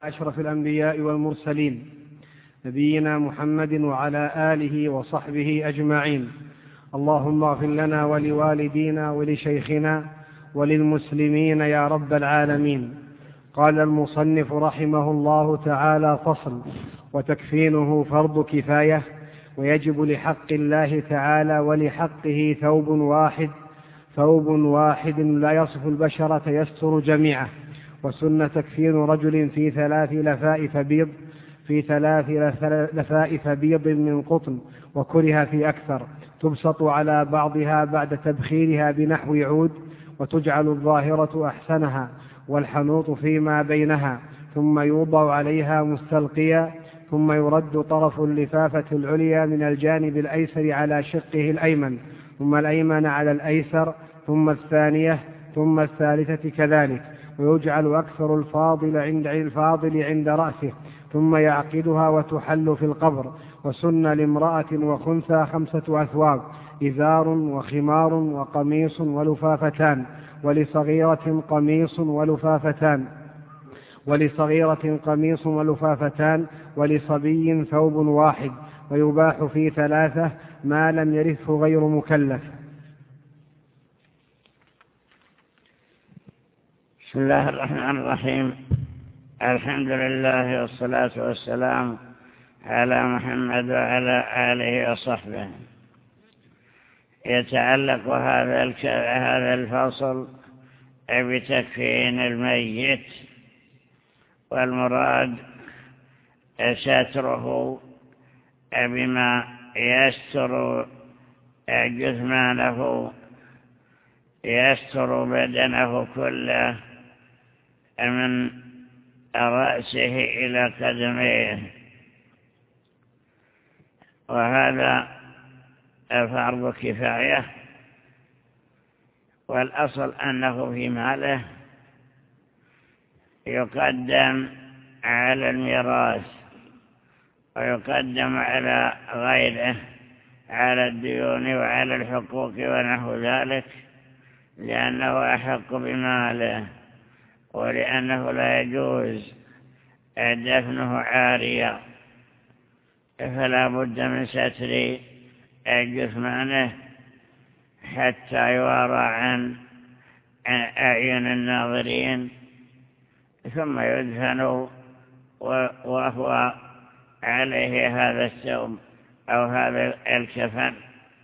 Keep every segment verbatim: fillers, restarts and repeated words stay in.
أشرف الأنبياء والمرسلين نبينا محمد وعلى آله وصحبه أجمعين. اللهم اغفر لنا ولوالدينا ولشيخنا وللمسلمين يا رب العالمين. قال المصنف رحمه الله تعالى: فصل: وتكفينه فرض كفاية، ويجب لحق الله تعالى ولحقه ثوب واحد ثوب واحد لا يصف البشرة يستر جميعه. وسن تكفين رجل في ثلاث لفائف بيض في ثلاث لفائف بيض من قطن، وكره في أكثر، تبسط على بعضها بعد تبخيرها بنحو عود، وتجعل الظاهرة أحسنها والحنوط فيما بينها، ثم يوضع عليها مستلقيا، ثم يرد طرف اللفافة العليا من الجانب الأيسر على شقه الأيمن، ثم الأيمن على الأيسر، ثم الثانية، ثم الثالثة كذلك، ويجعل أكثر الفاضل عند الفاضل عند رأسه، ثم يعقدها وتحل في القبر. وسن لامرأة وخنثى خمسة أثواب: إزار وخمار وقميص ولفافتان، ولصغيرة قميص ولفافتان ولصغيرة قميص ولفافتان ولصبي ثوب واحد. ويباح في ثلاثة ما لم يرثه غير مكلف. بسم الله الرحمن الرحيم. الحمد لله والصلاة والسلام على محمد وعلى آله وصحبه. يتعلق هذا هذا الفصل بتكفين الميت، والمراد ستره بما يستر جثمانه، يستر بدنه كله من رأسه إلى قدميه، وهذا فرض كفاية. والأصل أنه في ماله يقدم على الميراث، ويقدم على غيره، على الديون وعلى الحقوق ونحو ذلك، لأنه أحق بماله، ولأنه لا يجوز دفنه عاريا، فلا بد من ستر جثمانه حتى يوارى عن أعين الناظرين، ثم يدفن وهو عليه هذا الثوب أو هذا الكفن.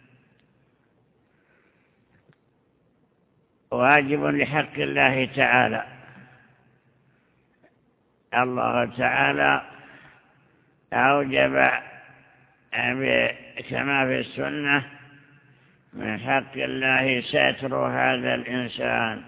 واجب لحق الله تعالى. الله تعالى أوجب كما في السنة من حق الله ستر هذا الإنسان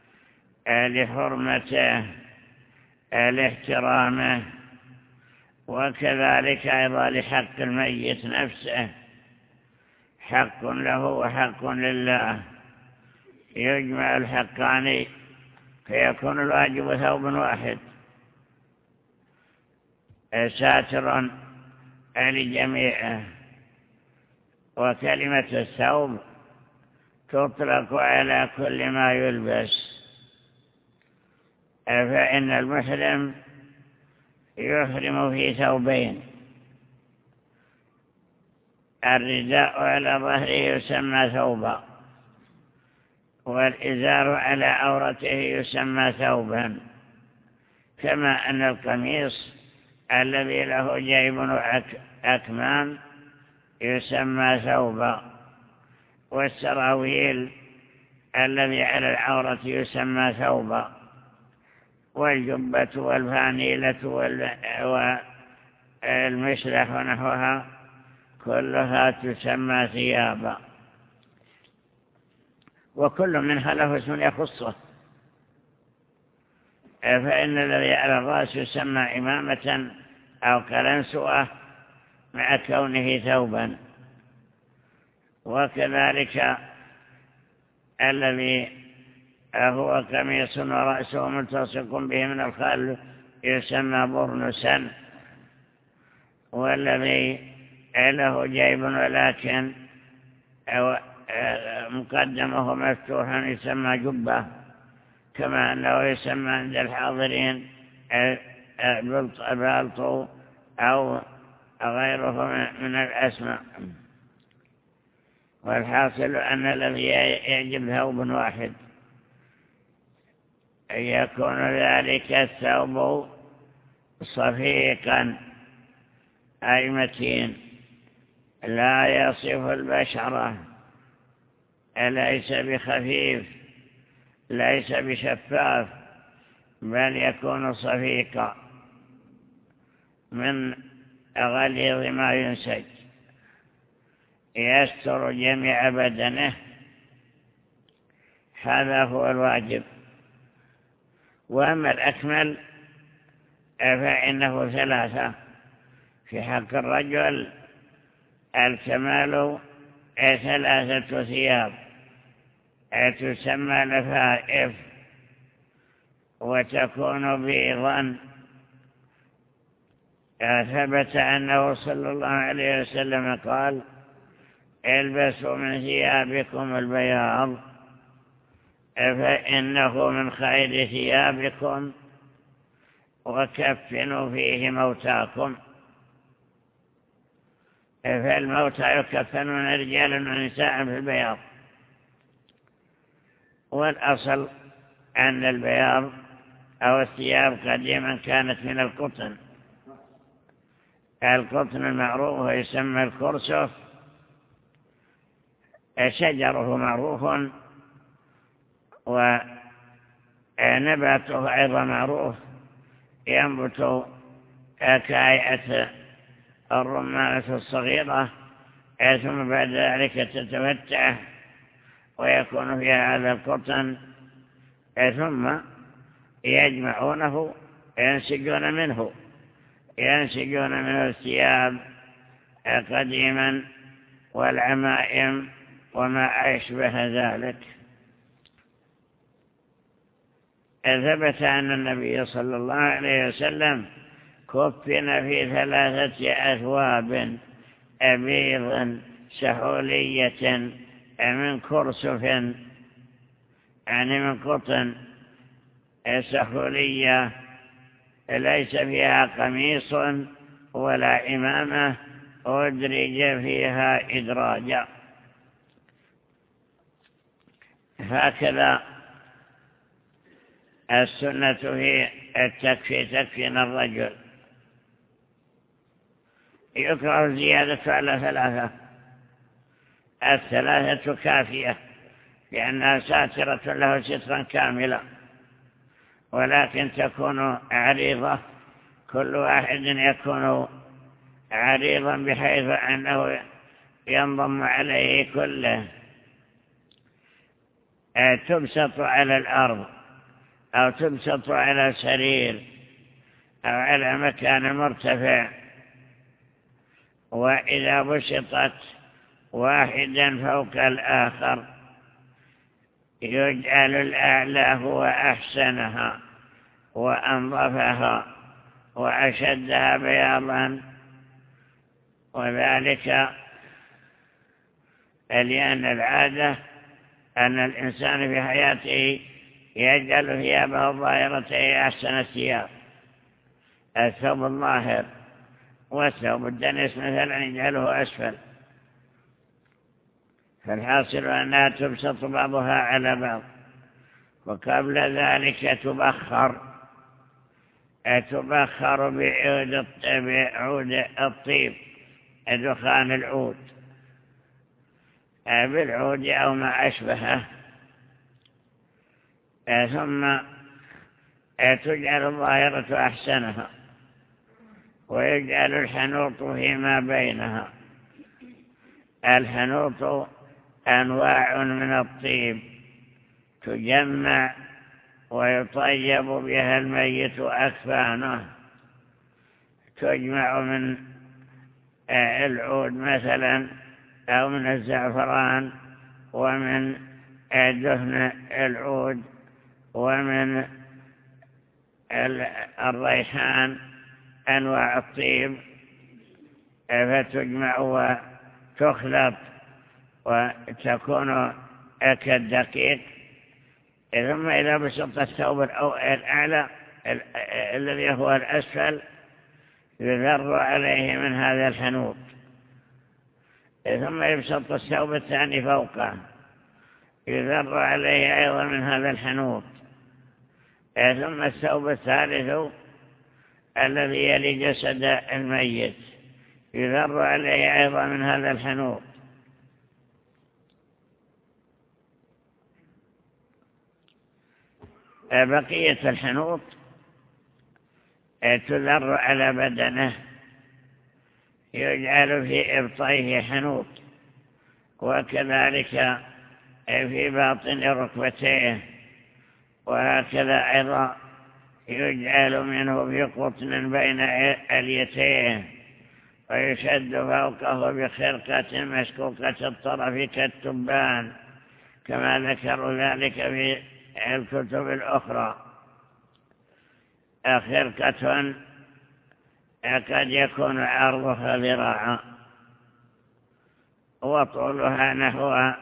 لحرمته لاحترامه، وكذلك أيضا لحق الميت نفسه، حق له وحق لله، يجمع الحقان فيكون الواجب ثوب واحد ساترا لجميعه. وكلمة الثوب تطلق على كل ما يلبس، فإن المحرم يحرم في ثوبين: الرداء على ظهره يسمى ثوبا، والإزار على عورته يسمى ثوبا، كما أن القميص الذي له جيب وأكمام يسمى ثوبا، والسراويل الذي على العورة يسمى ثوبا، والجبة والفانيلة والمشلح ونحوها كلها تسمى ثيابا، وكل منها له اسم يخصه. فإن الذي على الرأس يسمى عمامة أو قلنسوة مع كونه ثوبا، وكذلك الذي هو قميص ورأسه ملتصق به من الخلف يسمى برنسا، والذي له جيب ولكن مقدمه مفتوحا يسمى جبة، كما أنه يسمى عند الحاضرين بلط أو غيره من الأسماء. والحاصل أن الذي يجب ثوب واحد يكون ذلك الثوب صفيقا أي متين لا يصف البشرة، ليس بخفيف ليس بشفاف، بل يكون صفيقا من غليظ ما ينسج يستر جميع بدنه. هذا هو الواجب. وأما الأكمل فإنه ثلاثة. في حق الرجل الكمال ثلاثة ثياب تسمى لفائف وتكون بيضا. ثبت أنه صلى الله عليه وسلم قال: البسوا من ثيابكم البياض فإنه من خير ثيابكم وكفنوا فيه موتاكم. فالموتى يكفنون رجالا ونساء في البياض. والأصل أن البياض أو الثياب قديما كانت من القطن. القطن المعروف يسمى الكرسف، شجره معروف ونباته أيضا معروف، ينبت كهيئة الرمانة الصغيرة، ثم بعد ذلك تتفتح ويكون فيها هذا القطن، ثم يجمعونه ينسجون منه ينسجون منه الثياب قديما والعمائم وما أشبه ذلك. ثبت أن النبي صلى الله عليه وسلم كفن في ثلاثة أثواب بيض سحولية من كرسف، يعني من قطن سحولية ليس فيها قميص ولا إمامة، أدرج فيها إدراجا. هكذا السنة هي التكفي تكفين الرجل. يكره الزيادة على ثلاثة. الثلاثة كافية لأنها ساترة له سترا كاملا، ولكن تكون عريضة، كل واحد يكون عريضا بحيث أنه ينضم عليه كله. تبسط على الأرض أو تبسط على سرير أو على مكان مرتفع، وإذا بسطت واحدا فوق الآخر يجعل الأعلى هو أحسنها وأنظفها وأشدها بياضا، وذلك لأن العادة أن الإنسان في حياته يجعل ثيابه الظاهرة أحسن الثياب، الثوب الظاهر، والثوب الدنس مثلا يجعله أسفل. فالحاصل أنها تبسط بعضها على بعض، وقبل ذلك تبخر تبخر بعود بعود الطيب، دخان العود بالعود أو ما أشبهه، ثم تجعل الظاهرة أحسنها ويجعل الحنوط فيما بينها. الحنوط أنواع من الطيب تجمع ويطيب بها الميت أكفانه، تجمع من العود مثلا أو من الزعفران ومن دهن العود ومن الريحان، أنواع الطيب، فتجمع وتخلط وتكون كالدقيق. ثم إذا بسط الثوب الأعلى الذي هو الأسفل يذر عليه من هذا الحنوط، ثم يبسط الثوب الثاني فوقه يذر عليه أيضا من هذا الحنوط، ثم الثوب الثالث الذي يلي جسد الميت يذر عليه أيضا من هذا الحنوط. بقية الحنوط تذر على بدنه، يجعل في إبطيه حنوط، وكذلك في باطن ركبتيه، وهكذا أيضا يجعل منه في قطن بين اليتيه، ويشد فوقه بخرقة مشكوكة الطرف كالتبان، كما ذكروا ذلك في الكتب الأخرى. خرقة قد يكون عرضها ذراعا وطولها نحو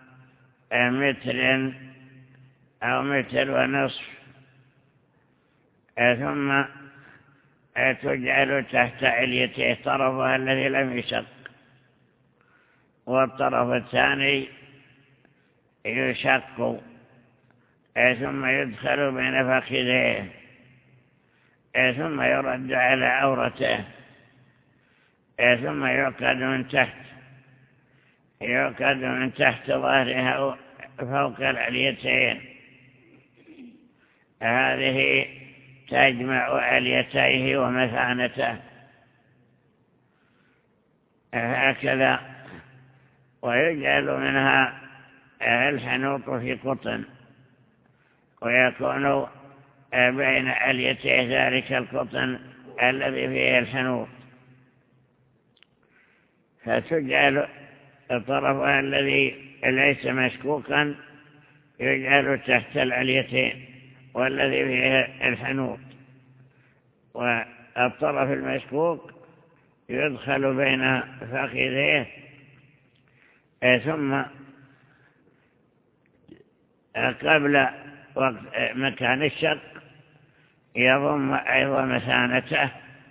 متر أو متر ونصف، ثم تجعل تحت عليته طرفها الذي لم يشق، والطرف الثاني يشق، ثم يدخل بين فخذيه، ثم يرد على عورته، ثم يعقد من تحت يعقد من تحت ظهرها فوق العليتين. هذه تجمع عليتيه ومثانته هكذا، ويجعل منها الحنوط في قطن، ويكون بين عليتيه ذلك القطن الذي فيه الحنوط، فتجعل طرفها الذي ليس مشكوكا يجعل تحت العليتين والذي فيه الحنوط، والطرف المشكوك يدخل بين فخذيه، ثم قبل وقت مكان الشق يضم أيضا مثانته.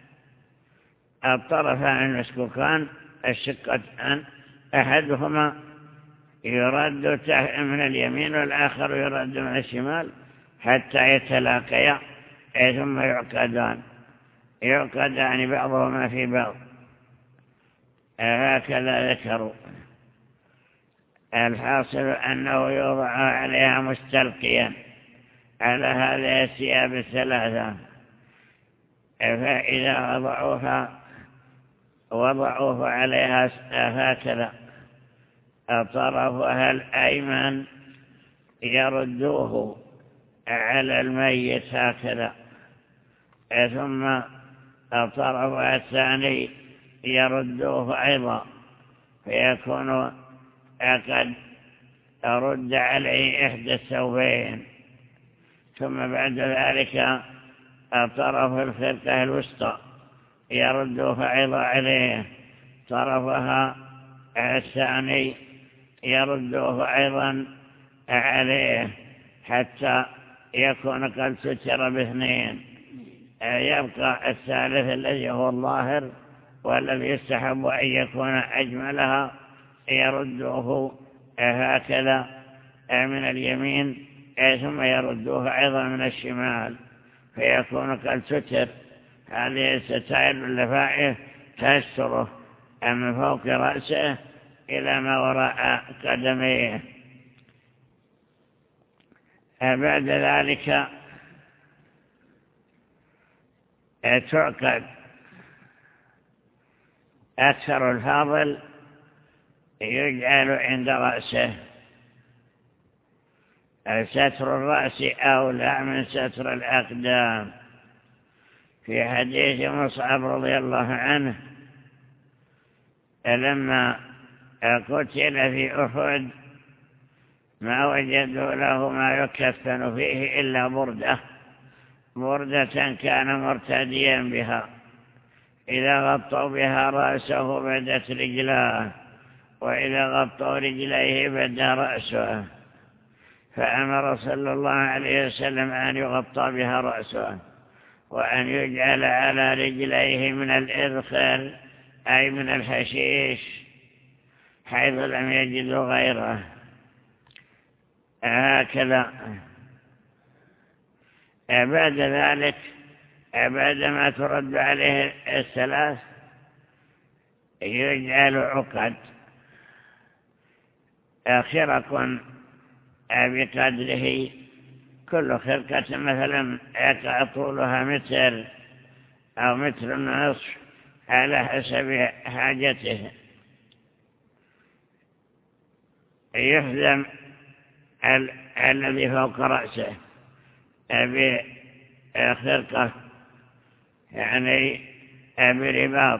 الطرفان المشكوكان الشقتان أحدهما يرد من اليمين والآخر يرد من الشمال حتى يتلاقيا، ثم يعقدان يعقدان بعضهما في بعض، هكذا ذكروا. الحاصل أنه يوضع عليها مستلقيا على هذه الثياب الثلاثة، فإذا وضعوها وضعوه عليها هكذا، طرفها الأيمن يردوه على الميت هكذا، ثم طرفها الثاني يردوه أيضا، فيكون قد أرد عليه إحدى الثوبين. ثم بعد ذلك طرف الخرقة الوسطى يردوها أيضا عليه، طرفها الثاني يردوه أيضا عليه، حتى يكون قد ستر باثنين. يبقى الثالث الذي هو الظاهر والذي يستحب أن يكون أجملها، يردوه هكذا من اليمين، ثم يردوه أيضا من الشمال، فيكون قد ستر. هذه الستائر اللفائف تستره من فوق رأسه إلى ما وراء قدميه. بعد ذلك تعقد أكثر الفاضل يجعل عند رأسه. ستر الرأس أولى من ستر الأقدام. في حديث مصعب رضي الله عنه لما قتل في أحد ما وجدوا له ما يكفن فيه إلا بردة بردة كان مرتديا بها، إذا غطوا بها رأسه بدت رجلاه، وإذا غطوا رجليه بدا رأسه، فأمر صلى الله عليه وسلم أن يغطى بها رأسه، وأن يجعل على رجليه من الإذخر أي من الحشيش حيث لم يجدوا غيره. هكذا بعد ذلك بعدما ترد عليه الثلاث يجعل عقد خرق بقدره، كل خرقة مثلا يقع طولها متر أو متر ونصف على حسب حاجته. يحزم الذي فوق رأسه بخرقة يعني برباط،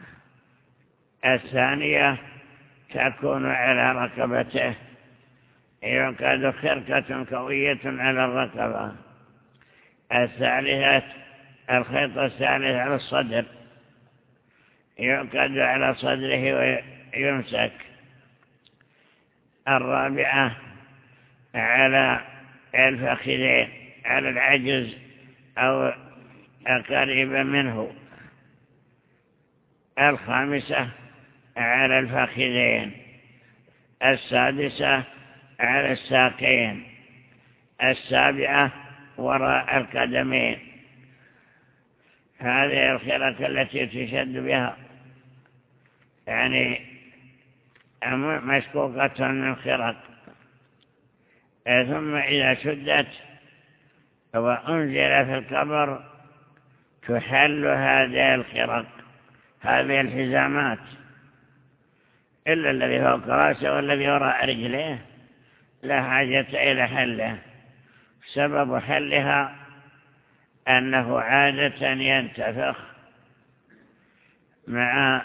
الثانية تكون على رقبته، يعقد خرقة قوية على الرقبة، الثالثة الخيط الثالث على الصدر، يعقد على صدره ويمسك، الرابعة على الفخذين على العجز أو قريبا منه، الخامسة على الفخذين، السادسة على الساقين، السابعة وراء القدمين. هذه الخرق التي تشد بها يعني مشكوكة من خرق. ثم إذا شدت وأنزل في القبر تحل هذه الخرق، هذه الحزامات، إلا الذي فوق رأسه والذي وراء رجليه لا حاجة إلى حله. سبب حلها أنه عادة ينتفخ مع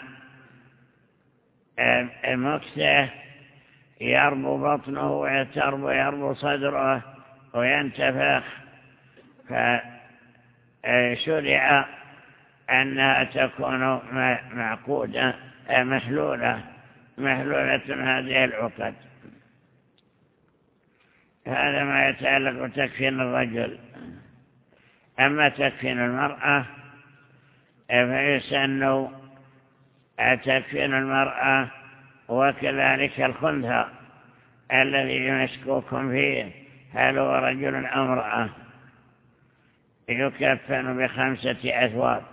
مكثه، يربو بطنه ويتربو يربو صدره وينتفخ، فشرع أنها تكون معقودة محلولة محلولة هذه العقد. هذا ما يتعلق بتكفين الرجل. أما تكفين المرأة فيسن تكفين المرأة وكذلك الخنثى الذي مشكوك فيه هل هو رجل أو امرأة، يكفن بخمسة أثواب: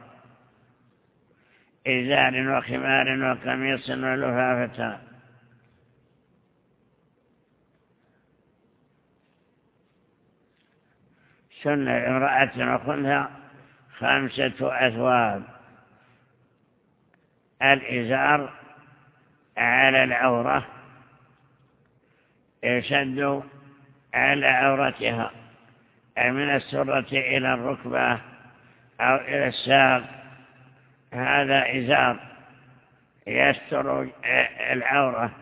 إزار وخمار وقميص ولفافة. سنة امرأة وخنثى خمسة أثواب: الإزار على العورة يشد على عورتها من السرة إلى الركبة أو إلى الساق، هذا إزار يستر العورة.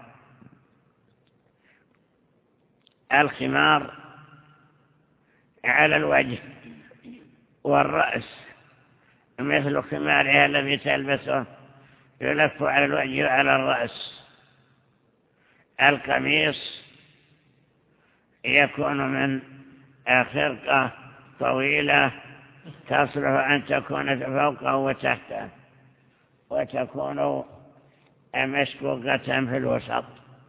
الخمار على الوجه والرأس مثل خمارها الذي تلبسه، يلف على الوجه وعلى الرأس. القميص يكون من خرقة طويلة تصلح أن تكون فوقه وتحته، وتكون مشكوكة في الوسط،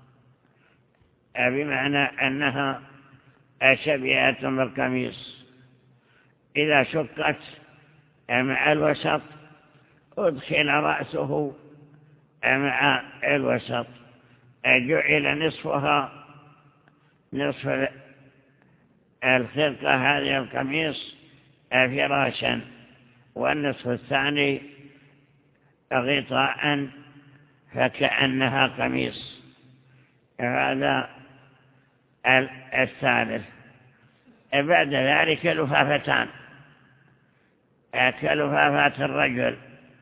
بمعنى أنها شبيهة بالقميص. إذا شقت مع الوسط أدخل رأسه مع الوسط، جعل نصفها نصف الخرقة هذه القميص فراشا، والنصف الثاني غطاء فكأنها قميص. هذا الثالث. بعد ذلك لفافتان كلفافات الرجل،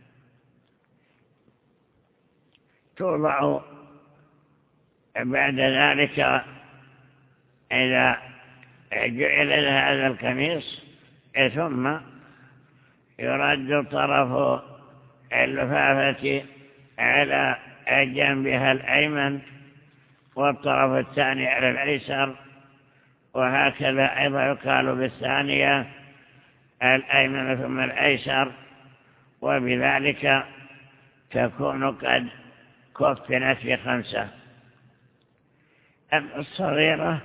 توضع بعد ذلك إذا جعل هذا القميص، ثم يرد طرف اللفافة على جنبها الأيمن والطرف الثاني على الأيسر، وهكذا أيضا يقال بالثانية الأيمن ثم الأيسر، وبذلك تكون قد كفنت في خمسة. أما الصغيرة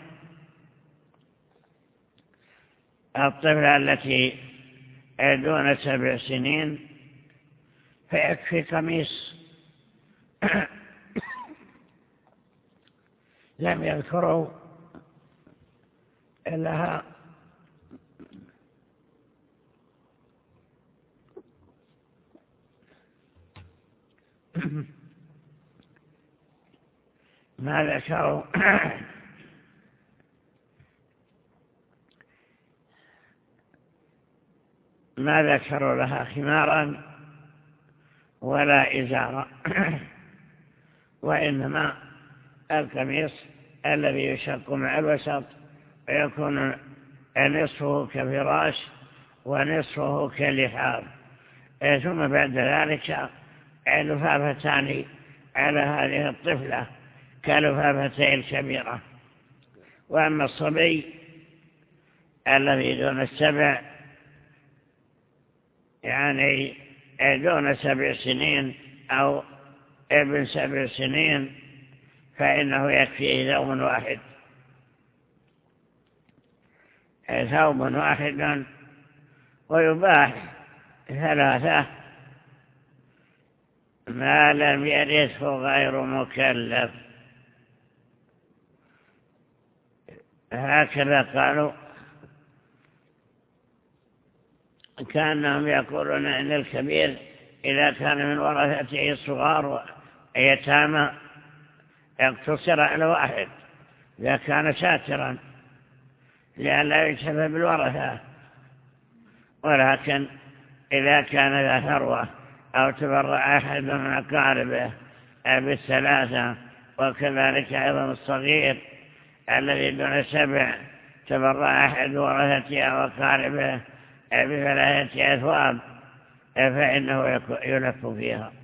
الطفلة التي دون سبع سنين فيكفي قميص. لم يذكروا لها ما ذكروا ما ذكروا لها خمارا ولا إزارا، وإنما القميص الذي يشق مع الوسط ويكون نصفه كفراش ونصفه كلحاف، ثم بعد ذلك لفافتان على هذه الطفلة كلفافتي الكبيرة. وأما الصبي الذي دون السبع يعني دون سبع سنين أو ابن سبع سنين فإنه يكفيه ثوب واحد ثوب واحد ويباح ثلاثة ما لم يرثه غير مكلف. هكذا قالوا، كانهم يقولون ان الكبير اذا كان من ورثته الصغار يتامى يقتصر على واحد اذا كان شاكرا لئلا يكتفى بالورثه، ولكن اذا كان ذا ثروه او تبرع احد من اقاربه بالثلاثه، وكذلك ايضا الصغير الذي دون سبع تبرع احد ورثته او اقاربه بثلاثة أثواب فإنه يلف فيها.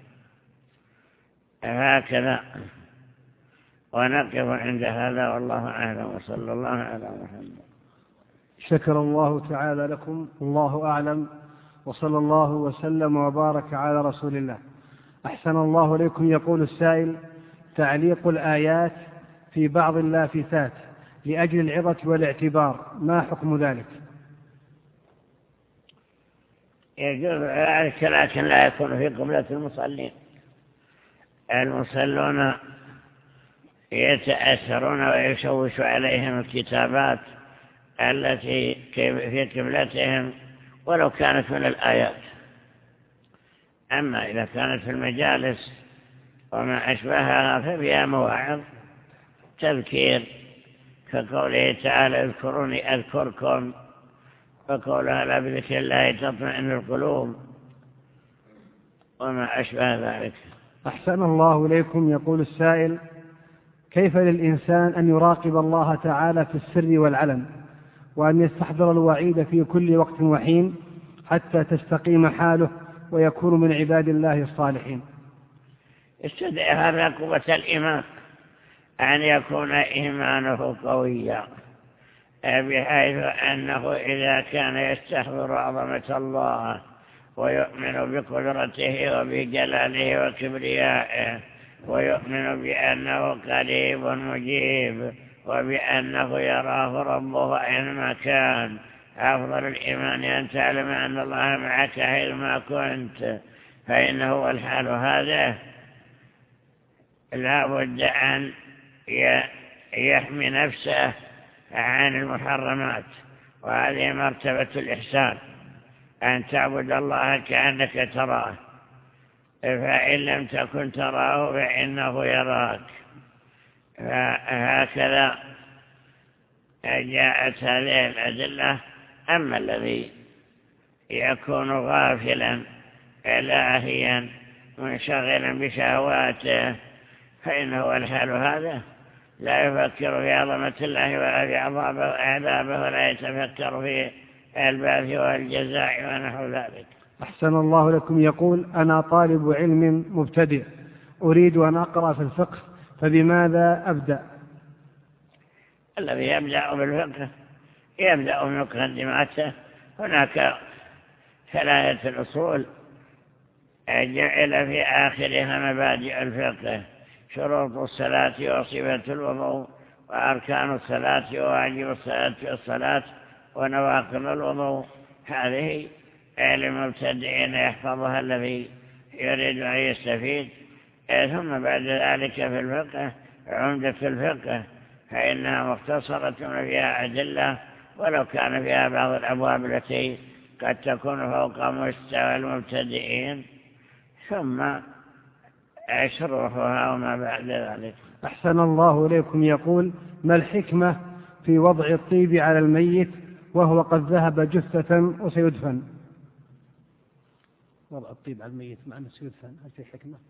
هكذا، ونقف عند هذا والله أعلم، وصلى الله على محمد. شكر الله تعالى لكم، الله أعلم، وصلى الله وسلم وبارك على رسول الله. أحسن الله إليكم. يقول السائل: تعليق الآيات في بعض اللافتات لأجل العظة والاعتبار، ما حكم ذلك؟ يجوز ذلك، لكن لا يكون في قبلة المصلين. المصلون يتأثرون ويشوش عليهم الكتابات التي في قبلتهم ولو كانت من الآيات. أما إذا كانت في المجالس وما أشبهها ففيها مواعظ تذكير، كقوله تعالى: اذكروني أذكركم، فقولها: لا بذكر الله تطمئن القلوب، وما أشبه ذلك. أحسن الله إليكم. يقول السائل: كيف للإنسان أن يراقب الله تعالى في السر والعلن، وأن يستحضر الوعيد في كل وقت وحين حتى تستقيم حاله ويكون من عباد الله الصالحين؟ استدعي هذا قوة الإيمان، أن يكون إيمانه قويا بحيث أنه إذا كان يستحضر عظمة الله ويؤمن بقدرته وبجلاله وكبريائه، ويؤمن بأنه قريب مجيب، وبأنه يراه ربه أينما كان. أفضل الإيمان أن تعلم أن الله معك حيثما كنت، فإنه هو الحال هذا لا بد أن يحمي نفسه عن المحرمات، وهذه مرتبة الإحسان، أن تعبد الله كأنك تراه، فإن لم تكن تراه فإنه يراك. فهكذا جاءت هذه الأدلة. أما الذي يكون غافلا لاهيا منشغلا بشهواته فإنه الحال هذا لا يفكر في عظمة الله ولا في عذابه، ولا يتفكر في البعث والجزاء ونحو ذلك. أحسن الله لكم. يقول: أنا طالب علم مبتدئ أريد أن أقرأ في الفقه، فبماذا أبدأ؟ الذي يبدأ بالفقه يبدأ من مقدماته. هناك ثلاثة الأصول جعل في آخرها مبادئ الفقه: شروط الصلاة وصفة الوضوء، وأركان الصلاة وواجب الصلاة والصلاة، ونواقض الوضوء. هذه للمبتدئين يحفظها الذي يريد أن يستفيد. ثم بعد ذلك في الفقه عمدة الفقه، فإنها مختصرة فيها أدلة، ولو كان فيها بعض الأبواب التي قد تكون فوق مستوى المبتدئين، ثم شروحها وما بعد ذلك. أحسن الله إليكم. يقول: ما الحكمة في وضع الطيب على الميت وهو قد ذهب جثة وسيدفن؟ وضع الطيب على الميت مع أنه سيدفن، هل في حكمة؟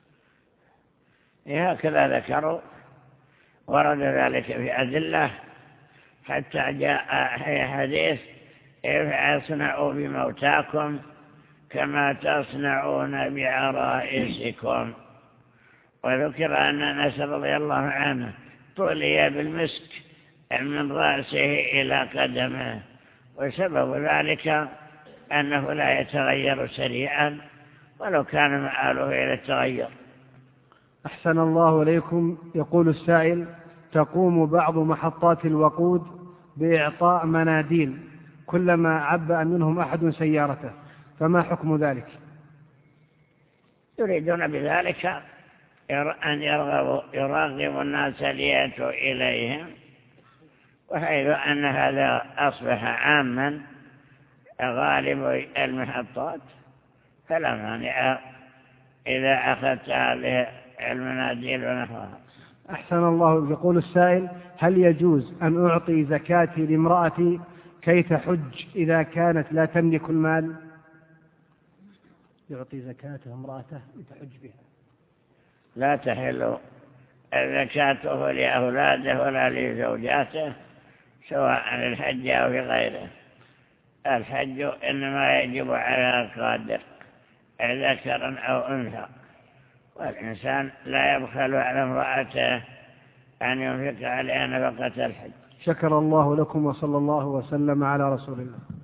هكذا ذكروا، ورد ذلك في أدلة، حتى جاء حديث: اصنعوا بموتاكم كما تصنعون بعرائسكم. وذكر أن أنس رضي الله عنه طلي بالمسك من رأسه إلى قدمه، وسبب ذلك أنه لا يتغير سريعا ولو كان مآله إلى التغير. أحسن الله إليكم. يقول السائل: تقوم بعض محطات الوقود بإعطاء مناديل كلما عبأ منهم أحد سيارته، فما حكم ذلك؟ يريدون بذلك أن يرغبوا يرغب الناس ليأتوا إليهم، وحيث أن هذا أصبح عاما غالب المحطات فلا مانع إذا أخذت هذه المناديل ونحوها. أحسن الله. يقول السائل: هل يجوز أن أعطي زكاتي لامرأتي كي تحج إذا كانت لا تملك المال؟ يعطي زكاته امرأته لتحج بها. لا تحل زكاته لأولاده ولا لزوجاته، سواء الحج أو في غيره. الحج إنما يجب على القادر ذكرا أو أنثى، والإنسان لا يبخل على امرأته أن ينفق عليها نفقة الحج. شكر الله لكم، وصلى الله وسلم على رسول الله.